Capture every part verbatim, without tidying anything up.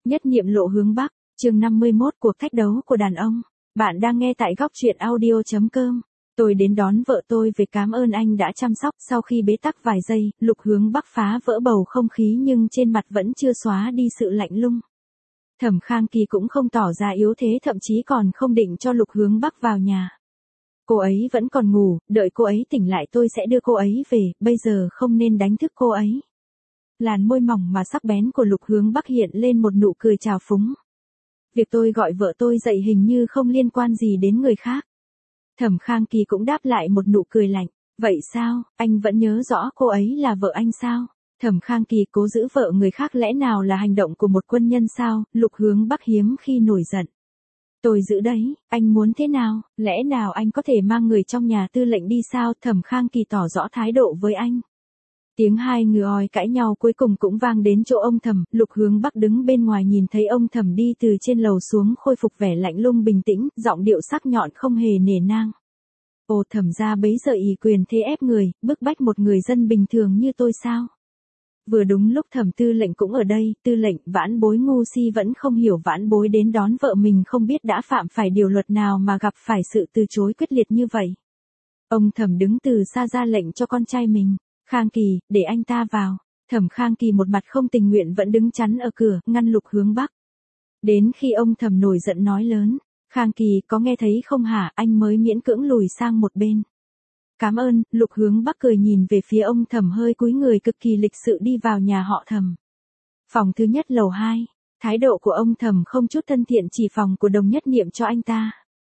Nhất niệm lộ hướng Bắc, chương năm mươi mốt cuộc thách đấu của đàn ông. Bạn đang nghe tại góc truyện audio chấm com. Tôi đến đón vợ tôi về cảm ơn anh đã chăm sóc. Sau khi bế tắc vài giây, Lục Hướng Bắc phá vỡ bầu không khí nhưng trên mặt vẫn chưa xóa đi sự lạnh lùng. Thẩm Khang Kỳ cũng không tỏ ra yếu thế, thậm chí còn không định cho Lục Hướng Bắc vào nhà. Cô ấy vẫn còn ngủ, đợi cô ấy tỉnh lại tôi sẽ đưa cô ấy về, bây giờ không nên đánh thức cô ấy. Làn môi mỏng mà sắc bén của Lục Hướng Bắc hiện lên một nụ cười trào phúng. Việc tôi gọi vợ tôi dậy hình như không liên quan gì đến người khác. Thẩm Khang Kỳ cũng đáp lại một nụ cười lạnh. Vậy sao, anh vẫn nhớ rõ cô ấy là vợ anh sao? Thẩm Khang Kỳ cố giữ vợ người khác lẽ nào là hành động của một quân nhân sao? Lục Hướng Bắc hiếm khi nổi giận. Tôi giữ đấy, anh muốn thế nào? Lẽ nào anh có thể mang người trong nhà tư lệnh đi sao? Thẩm Khang Kỳ tỏ rõ thái độ với anh. Tiếng hai người oi cãi nhau cuối cùng cũng vang đến chỗ ông Thẩm. Lục Hướng Bắc đứng bên ngoài nhìn thấy ông Thẩm đi từ trên lầu xuống, khôi phục vẻ lạnh lùng bình tĩnh, giọng điệu sắc nhọn không hề nể nang. Ồ, Thẩm gia bấy giờ ỷ quyền thế ép người, bức bách một người dân bình thường như tôi sao? Vừa đúng lúc Thẩm tư lệnh cũng ở đây. Tư lệnh, vãn bối ngu si vẫn không hiểu vãn bối đến đón vợ mình không biết đã phạm phải điều luật nào mà gặp phải sự từ chối quyết liệt như vậy. Ông Thẩm đứng từ xa ra lệnh cho con trai mình. Khang Kỳ, để anh ta vào. Thẩm Khang Kỳ một mặt không tình nguyện vẫn đứng chắn ở cửa, ngăn Lục Hướng Bắc. Đến khi ông Thẩm nổi giận nói lớn. Khang Kỳ, có nghe thấy không hả? Anh mới miễn cưỡng lùi sang một bên. Cảm ơn. Lục Hướng Bắc cười nhìn về phía ông Thẩm, hơi cúi người cực kỳ lịch sự đi vào nhà họ Thẩm. Phòng thứ nhất lầu hai. Thái độ của ông Thẩm không chút thân thiện, chỉ phòng của Đồng Nhất Niệm cho anh ta.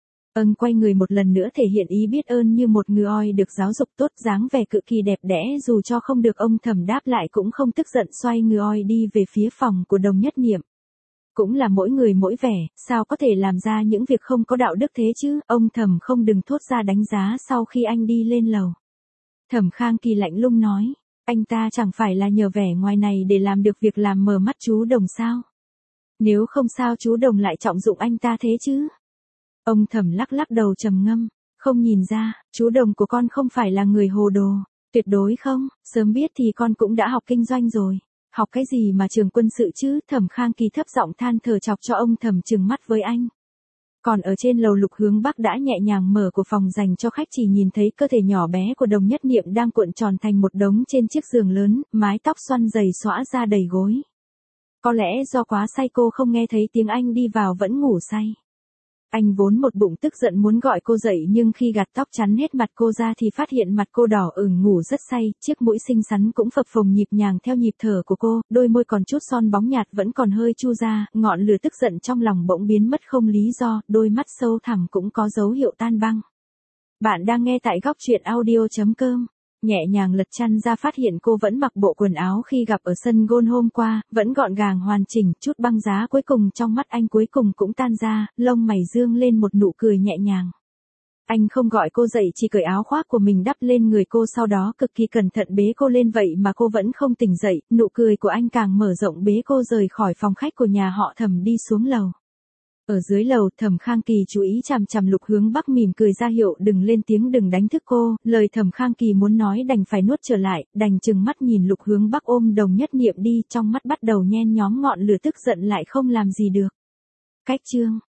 Ân quay người một lần nữa thể hiện ý biết ơn như một người oi được giáo dục tốt, dáng vẻ cực kỳ đẹp đẽ, dù cho không được ông Thẩm đáp lại cũng không tức giận, xoay người oi đi về phía phòng của Đồng Nhất Niệm. Cũng là mỗi người mỗi vẻ, sao có thể làm ra những việc không có đạo đức thế chứ? Ông Thẩm không đừng thốt ra đánh giá sau khi anh đi lên lầu. Thẩm Khang Kỳ lạnh lùng nói, anh ta chẳng phải là nhờ vẻ ngoài này để làm được việc làm mờ mắt chú Đồng sao? Nếu không sao chú Đồng lại trọng dụng anh ta thế chứ? Ông Thẩm lắc lắc đầu trầm ngâm, không nhìn ra, chú Đồng của con không phải là người hồ đồ, tuyệt đối không, sớm biết thì con cũng đã học kinh doanh rồi. Học cái gì mà trường quân sự chứ? Thẩm Khang Kỳ thấp giọng than thở chọc cho ông Thẩm trừng mắt với anh. Còn ở trên lầu, Lục Hướng Bắc đã nhẹ nhàng mở của phòng dành cho khách, chỉ nhìn thấy cơ thể nhỏ bé của Đồng Nhất Niệm đang cuộn tròn thành một đống trên chiếc giường lớn, mái tóc xoăn dày xõa ra đầy gối. Có lẽ do quá say cô không nghe thấy tiếng anh đi vào vẫn ngủ say. Anh vốn một bụng tức giận muốn gọi cô dậy, nhưng khi gạt tóc chắn hết mặt cô ra thì phát hiện mặt cô đỏ ửng, ngủ rất say, chiếc mũi xinh xắn cũng phập phồng nhịp nhàng theo nhịp thở của cô, đôi môi còn chút son bóng nhạt vẫn còn hơi chu ra, ngọn lửa tức giận trong lòng bỗng biến mất không lý do, đôi mắt sâu thẳm cũng có dấu hiệu tan băng. Bạn đang nghe tại góc truyện audio chấm com. Nhẹ nhàng lật chăn ra phát hiện cô vẫn mặc bộ quần áo khi gặp ở sân golf hôm qua, vẫn gọn gàng hoàn chỉnh, chút băng giá cuối cùng trong mắt anh cuối cùng cũng tan ra, lông mày dương lên một nụ cười nhẹ nhàng. Anh không gọi cô dậy, chỉ cởi áo khoác của mình đắp lên người cô, sau đó cực kỳ cẩn thận bế cô lên, vậy mà cô vẫn không tỉnh dậy, nụ cười của anh càng mở rộng, bế cô rời khỏi phòng khách của nhà họ Thẩm đi xuống lầu. Ở dưới lầu, Thẩm Khang Kỳ chú ý chằm chằm Lục Hướng Bắc, mỉm cười ra hiệu đừng lên tiếng, đừng đánh thức cô, lời Thẩm Khang Kỳ muốn nói đành phải nuốt trở lại, đành chừng mắt nhìn Lục Hướng Bắc ôm Đồng Nhất Niệm đi, trong mắt bắt đầu nhen nhóm ngọn lửa tức giận lại không làm gì được. Cách chương